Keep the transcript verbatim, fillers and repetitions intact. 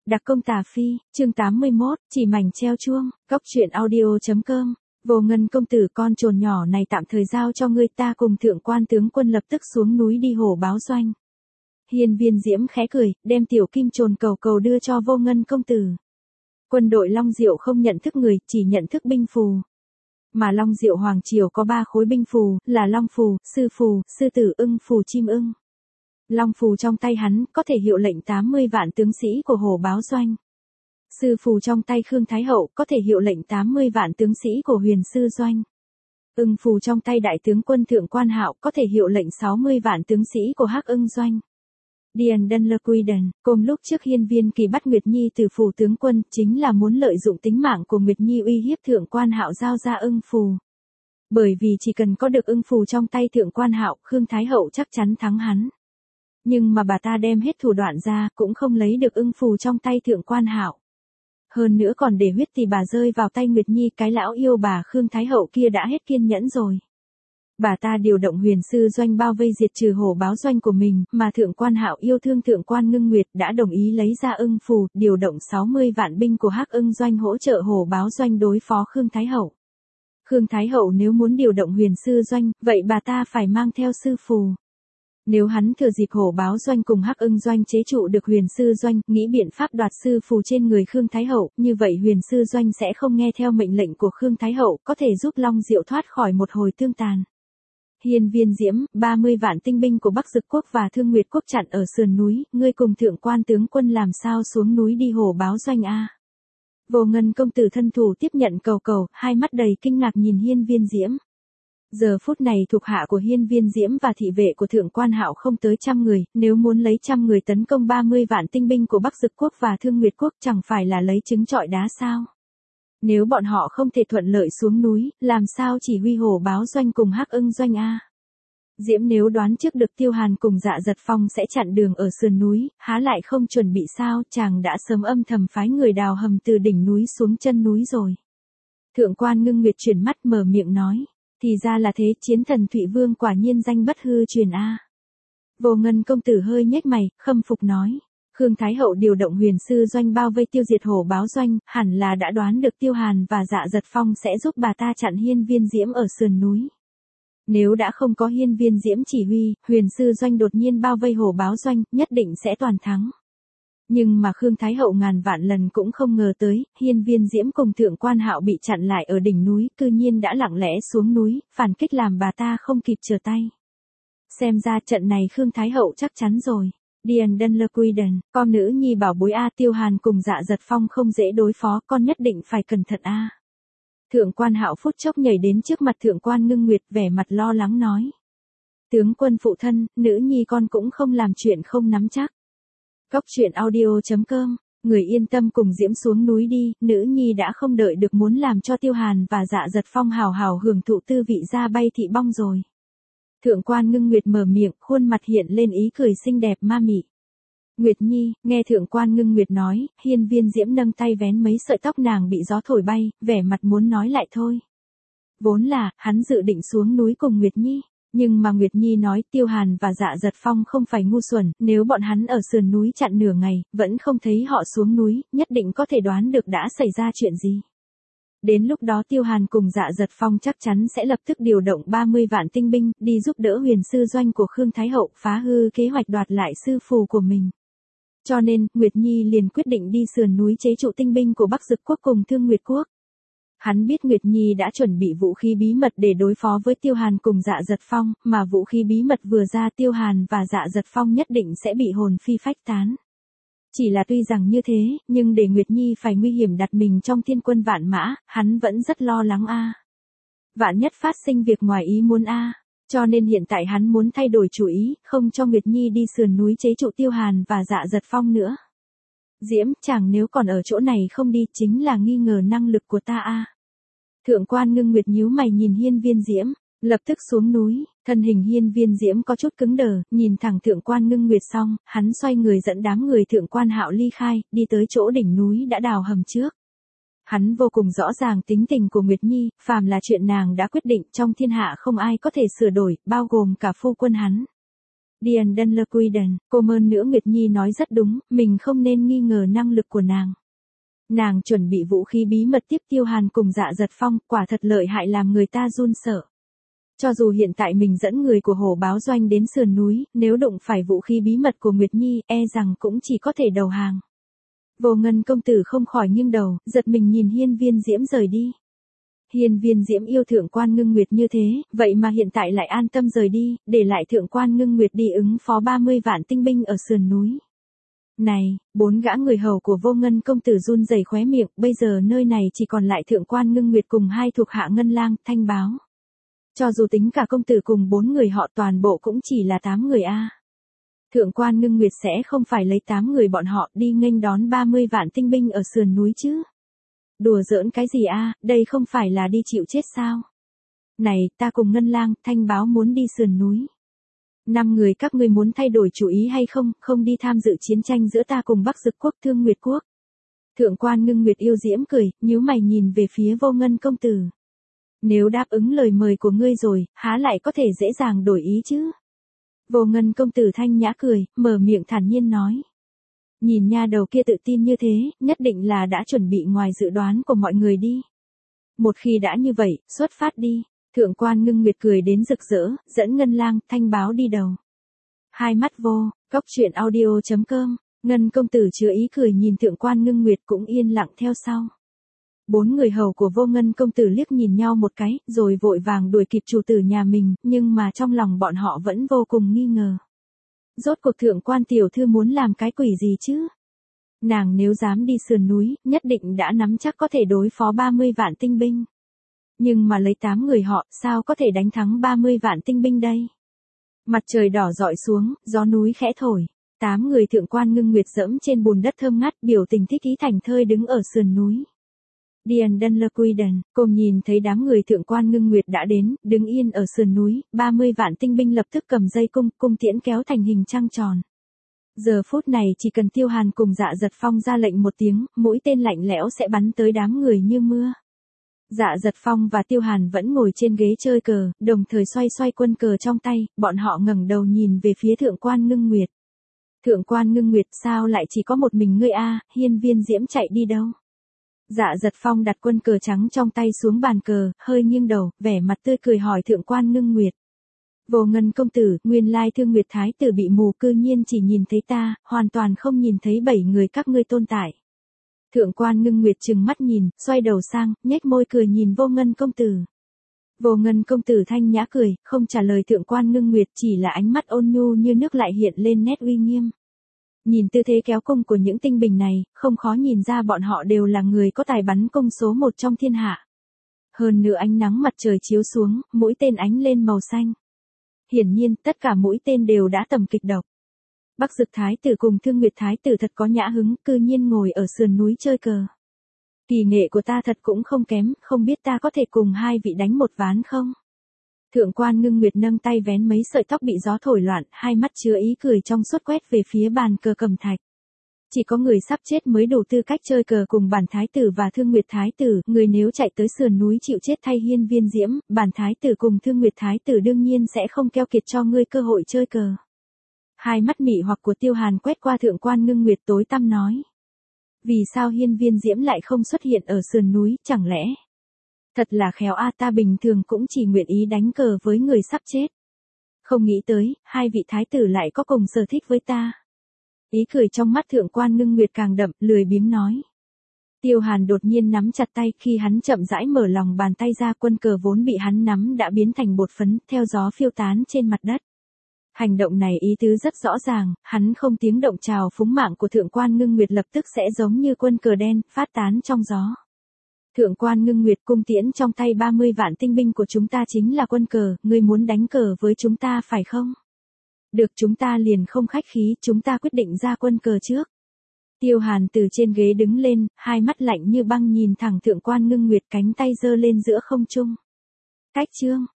Đặc công Tà Phi, chương tám mươi mốt, chỉ mảnh treo chuông, cốc truyện audio.com. Vô Ngân công tử con trồn nhỏ này tạm thời giao cho ngươi, ta cùng thượng quan tướng quân lập tức xuống núi đi hổ báo doanh. Hiên Viên Diễm khẽ cười, đem tiểu kim trồn cầu cầu đưa cho Vô Ngân công tử. Quân đội Long Diệu không nhận thức người, chỉ nhận thức binh phù. Mà Long Diệu Hoàng Triều có ba khối binh phù, là Long phù, Sư phù, Sư tử ưng phù chim ưng. Long phù trong tay hắn, có thể hiệu lệnh tám mươi vạn tướng sĩ của hổ báo doanh. Sư phù trong tay Khương Thái Hậu, có thể hiệu lệnh tám mươi vạn tướng sĩ của huyền sư doanh. Ưng phù trong tay đại tướng quân Thượng Quan Hạo, có thể hiệu lệnh sáu mươi vạn tướng sĩ của Hắc Ưng doanh. Điền Đân Lơ Quy Đần, cùng lúc trước Hiên Viên Kỳ bắt Nguyệt Nhi từ phù tướng quân, chính là muốn lợi dụng tính mạng của Nguyệt Nhi uy hiếp Thượng Quan Hạo giao ra ưng phù. Bởi vì chỉ cần có được ưng phù trong tay Thượng Quan Hạo, Khương Thái Hậu chắc chắn thắng hắn. Nhưng mà bà ta đem hết thủ đoạn ra, cũng không lấy được ưng phù trong tay Thượng Quan Hạo. Hơn nữa còn để huyết thì bà rơi vào tay Nguyệt Nhi, cái lão yêu bà Khương Thái Hậu kia đã hết kiên nhẫn rồi. Bà ta điều động huyền sư doanh bao vây diệt trừ hổ báo doanh của mình, mà Thượng Quan Hạo yêu thương Thượng Quan Ngưng Nguyệt đã đồng ý lấy ra ưng phù, điều động sáu mươi vạn binh của Hắc Ưng doanh hỗ trợ hổ báo doanh đối phó Khương Thái Hậu. Khương Thái Hậu nếu muốn điều động huyền sư doanh, vậy bà ta phải mang theo sư phù. Nếu hắn thừa dịp hổ báo doanh cùng Hắc Ưng doanh chế trụ được huyền sư doanh, nghĩ biện pháp đoạt sư phù trên người Khương Thái Hậu, như vậy huyền sư doanh sẽ không nghe theo mệnh lệnh của Khương Thái Hậu, có thể giúp Long Diệu thoát khỏi một hồi tương tàn. Hiên Viên Diễm, ba mươi vạn tinh binh của Bắc Dực quốc và Thương Nguyệt quốc chặn ở sườn núi, ngươi cùng thượng quan tướng quân làm sao xuống núi đi hổ báo doanh a? Vô Ngân công tử thân thủ tiếp nhận cầu cầu, hai mắt đầy kinh ngạc nhìn Hiên Viên Diễm. Giờ phút này thuộc hạ của Hiên Viên Diễm và thị vệ của Thượng Quan Hạo không tới trăm người, nếu muốn lấy trăm người tấn công ba mươi vạn tinh binh của Bắc Dực quốc và Thương Nguyệt quốc chẳng phải là lấy trứng trọi đá sao? Nếu bọn họ không thể thuận lợi xuống núi, làm sao chỉ huy hổ báo doanh cùng Hắc Ưng doanh a? Diễm nếu đoán trước được Tiêu Hàn cùng Dạ Giật Phong sẽ chặn đường ở sườn núi, há lại không chuẩn bị sao, chàng đã sớm âm thầm phái người đào hầm từ đỉnh núi xuống chân núi rồi. Thượng Quan Ngưng Nguyệt chuyển mắt mở miệng nói, thì ra là thế, chiến thần Thụy Vương quả nhiên danh bất hư truyền a. Vô Ngân công tử hơi nhếch mày, khâm phục nói. Khương Thái Hậu điều động huyền sư doanh bao vây tiêu diệt hổ báo doanh, hẳn là đã đoán được Tiêu Hàn và Dạ Giật Phong sẽ giúp bà ta chặn Hiên Viên Diễm ở sườn núi. Nếu đã không có Hiên Viên Diễm chỉ huy, huyền sư doanh đột nhiên bao vây hổ báo doanh, nhất định sẽ toàn thắng. Nhưng mà Khương Thái Hậu ngàn vạn lần cũng không ngờ tới, Hiên Viên Diễm cùng Thượng Quan Hạo bị chặn lại ở đỉnh núi, cư nhiên đã lặng lẽ xuống núi, phản kích làm bà ta không kịp trở tay. Xem ra trận này Khương Thái Hậu chắc chắn rồi. Điền Đân Lơ Quy Đần, con nữ nhi bảo bối a, Tiêu Hàn cùng Dạ Giật Phong không dễ đối phó, con nhất định phải cẩn thận a. Thượng Quan Hạo phút chốc nhảy đến trước mặt Thượng Quan Ngưng Nguyệt, vẻ mặt lo lắng nói. Tướng quân phụ thân, nữ nhi con cũng không làm chuyện không nắm chắc. Cốc truyện audio.com, người yên tâm cùng Diễm xuống núi đi, nữ nhi đã không đợi được muốn làm cho Tiêu Hàn và Dạ Giật Phong hào hào hưởng thụ tư vị ra bay thị bong rồi. Thượng Quan Ngưng Nguyệt mở miệng, khuôn mặt hiện lên ý cười xinh đẹp ma mị. Nguyệt Nhi, nghe Thượng Quan Ngưng Nguyệt nói, Hiên Viên Diễm nâng tay vén mấy sợi tóc nàng bị gió thổi bay, vẻ mặt muốn nói lại thôi. Vốn là, hắn dự định xuống núi cùng Nguyệt Nhi, nhưng mà Nguyệt Nhi nói Tiêu Hàn và Dạ Giật Phong không phải ngu xuẩn, nếu bọn hắn ở sườn núi chặn nửa ngày, vẫn không thấy họ xuống núi, nhất định có thể đoán được đã xảy ra chuyện gì. Đến lúc đó Tiêu Hàn cùng Dạ Giật Phong chắc chắn sẽ lập tức điều động ba mươi vạn tinh binh, đi giúp đỡ huyền sư doanh của Khương Thái Hậu phá hư kế hoạch đoạt lại sư phù của mình. Cho nên, Nguyệt Nhi liền quyết định đi sườn núi chế trụ tinh binh của Bắc Dực quốc cùng Thương Nguyệt quốc. Hắn biết Nguyệt Nhi đã chuẩn bị vũ khí bí mật để đối phó với Tiêu Hàn cùng Dạ Giật Phong, mà vũ khí bí mật vừa ra Tiêu Hàn và Dạ Giật Phong nhất định sẽ bị hồn phi phách tán. Chỉ là tuy rằng như thế, nhưng để Nguyệt Nhi phải nguy hiểm đặt mình trong thiên quân vạn mã, hắn vẫn rất lo lắng a. Vạn nhất phát sinh việc ngoài ý muốn a, cho nên hiện tại hắn muốn thay đổi chủ ý, không cho Nguyệt Nhi đi sườn núi chế trụ Tiêu Hàn và Dạ Giật Phong nữa. Diễm, chàng nếu còn ở chỗ này không đi chính là nghi ngờ năng lực của ta a. Thượng Quan Ngưng Nguyệt nhíu mày nhìn Hiên Viên Diễm, lập tức xuống núi, thân hình Hiên Viên Diễm có chút cứng đờ, nhìn thẳng Thượng Quan Ngưng Nguyệt xong, hắn xoay người dẫn đám người Thượng Quan Hạo ly khai, đi tới chỗ đỉnh núi đã đào hầm trước. Hắn vô cùng rõ ràng tính tình của Nguyệt Nhi, phàm là chuyện nàng đã quyết định trong thiên hạ không ai có thể sửa đổi, bao gồm cả phu quân hắn. Diane Dunlequiden, cô mơn nữa Nguyệt Nhi nói rất đúng, mình không nên nghi ngờ năng lực của nàng. Nàng chuẩn bị vũ khí bí mật tiếp Tiêu Hàn cùng Dạ Giật Phong, quả thật lợi hại làm người ta run sợ. Cho dù hiện tại mình dẫn người của Hổ Báo Doanh đến sườn núi, nếu đụng phải vũ khí bí mật của Nguyệt Nhi, e rằng cũng chỉ có thể đầu hàng. Vô Ngân công tử không khỏi nghiêng đầu, giật mình nhìn Hiên Viên Diễm rời đi. Hiên Viên Diễm yêu Thượng quan Ngưng Nguyệt như thế, vậy mà hiện tại lại an tâm rời đi, để lại Thượng quan Ngưng Nguyệt đi ứng phó ba mươi vạn tinh binh ở sườn núi. Này, bốn gã người hầu của Vô Ngân công tử run rẩy khóe miệng, bây giờ nơi này chỉ còn lại Thượng quan Ngưng Nguyệt cùng hai thuộc hạ Ngân Lang, Thanh Báo. Cho dù tính cả công tử cùng bốn người họ toàn bộ cũng chỉ là tám người a. Thượng quan Ngưng Nguyệt sẽ không phải lấy tám người bọn họ đi nghênh đón ba mươi vạn tinh binh ở sườn núi chứ. Đùa giỡn cái gì a, đây không phải là đi chịu chết sao? Này, ta cùng Ngân Lang, Thanh Báo muốn đi sườn núi. Năm người các ngươi muốn thay đổi chủ ý hay không, không đi tham dự chiến tranh giữa ta cùng Bắc Dực quốc Thương Nguyệt quốc. Thượng quan Ngưng Nguyệt yêu diễm cười, nhíu mày nhìn về phía Vô Ngân công tử. Nếu đáp ứng lời mời của ngươi rồi, há lại có thể dễ dàng đổi ý chứ? Vô Ngân công tử thanh nhã cười, mở miệng thản nhiên nói. Nhìn nha đầu kia tự tin như thế, nhất định là đã chuẩn bị ngoài dự đoán của mọi người đi. Một khi đã như vậy, xuất phát đi. Thượng quan Ngưng Nguyệt cười đến rực rỡ, dẫn Ngân Lang, Thanh Báo đi đầu. Hai mắt vô, góc truyện audio chấm com, Ngân công tử chứa ý cười nhìn Thượng quan Ngưng Nguyệt cũng yên lặng theo sau. Bốn người hầu của Vô Ngân công tử liếc nhìn nhau một cái, rồi vội vàng đuổi kịp chủ tử nhà mình, nhưng mà trong lòng bọn họ vẫn vô cùng nghi ngờ. Rốt cuộc Thượng quan tiểu thư muốn làm cái quỷ gì chứ? Nàng nếu dám đi sườn núi, nhất định đã nắm chắc có thể đối phó ba mươi vạn tinh binh. Nhưng mà lấy tám người họ, sao có thể đánh thắng ba mươi vạn tinh binh đây? Mặt trời đỏ rọi xuống, gió núi khẽ thổi. Tám người Thượng quan Ngưng Nguyệt dẫm trên bùn đất thơm ngát, biểu tình thích ý thành thơi đứng ở sườn núi. Diane Dunlequiden, cùng nhìn thấy đám người Thượng quan Ngưng Nguyệt đã đến, đứng yên ở sườn núi, ba mươi vạn tinh binh lập tức cầm dây cung, cung tiễn kéo thành hình trăng tròn. Giờ phút này chỉ cần Tiêu Hàn cùng Dạ Giật Phong ra lệnh một tiếng, mũi tên lạnh lẽo sẽ bắn tới đám người như mưa. Dạ Giật Phong và Tiêu Hàn vẫn ngồi trên ghế chơi cờ, đồng thời xoay xoay quân cờ trong tay, bọn họ ngẩng đầu nhìn về phía Thượng quan Ngưng Nguyệt. Thượng quan Ngưng Nguyệt, sao lại chỉ có một mình ngươi a? Hiên Viên Diễm chạy đi đâu? Dạ Giật Phong đặt quân cờ trắng trong tay xuống bàn cờ, hơi nghiêng đầu, vẻ mặt tươi cười hỏi Thượng quan Ngưng Nguyệt. Vô Ngân công tử, nguyên lai Thương Nguyệt thái tử bị mù, cư nhiên chỉ nhìn thấy ta, hoàn toàn không nhìn thấy bảy người các ngươi tồn tại. Thượng quan Ngưng Nguyệt trừng mắt nhìn, xoay đầu sang, nhếch môi cười nhìn Vô Ngân công tử. Vô Ngân công tử thanh nhã cười, không trả lời Thượng quan Ngưng Nguyệt, chỉ là ánh mắt ôn nhu như nước lại hiện lên nét uy nghiêm. Nhìn tư thế kéo cung của những tinh binh này, không khó nhìn ra bọn họ đều là người có tài bắn cung số một trong thiên hạ. Hơn nữa ánh nắng mặt trời chiếu xuống, mũi tên ánh lên màu xanh. Hiển nhiên, tất cả mũi tên đều đã tầm kịch độc. Bắc Dực thái tử cùng Thương Nguyệt thái tử thật có nhã hứng, cư nhiên ngồi ở sườn núi chơi cờ. Kỳ nghệ của ta thật cũng không kém, không biết ta có thể cùng hai vị đánh một ván không? Thượng quan Ngưng Nguyệt nâng tay vén mấy sợi tóc bị gió thổi loạn, hai mắt chứa ý cười trong suốt quét về phía bàn cờ cẩm thạch. Chỉ có người sắp chết mới đủ tư cách chơi cờ cùng bản thái tử và Thương Nguyệt thái tử, người nếu chạy tới sườn núi chịu chết thay Hiên Viên Diễm, bản thái tử cùng Thương Nguyệt thái tử đương nhiên sẽ không keo kiệt cho ngươi cơ hội chơi cờ. Hai mắt mị hoặc của Tiêu Hàn quét qua Thượng quan Ngưng Nguyệt tối tăm nói. Vì sao Hiên Viên Diễm lại không xuất hiện ở sườn núi, chẳng lẽ? Thật là khéo a, ta bình thường cũng chỉ nguyện ý đánh cờ với người sắp chết. Không nghĩ tới, hai vị thái tử lại có cùng sở thích với ta. Ý cười trong mắt Thượng quan Ngưng Nguyệt càng đậm, lười biếng nói. Tiêu Hàn đột nhiên nắm chặt tay, khi hắn chậm rãi mở lòng bàn tay ra, quân cờ vốn bị hắn nắm đã biến thành bột phấn, theo gió phiêu tán trên mặt đất. Hành động này ý tứ rất rõ ràng, hắn không tiếng động chào phúng mạng của Thượng quan Ngưng Nguyệt lập tức sẽ giống như quân cờ đen, phát tán trong gió. Thượng quan Ngưng Nguyệt, cung tiễn trong tay ba mươi vạn tinh binh của chúng ta chính là quân cờ, ngươi muốn đánh cờ với chúng ta phải không? Được, chúng ta liền không khách khí, chúng ta quyết định ra quân cờ trước. Tiêu Hàn từ trên ghế đứng lên, hai mắt lạnh như băng nhìn thẳng Thượng quan Ngưng Nguyệt, cánh tay giơ lên giữa không trung. Cách chương,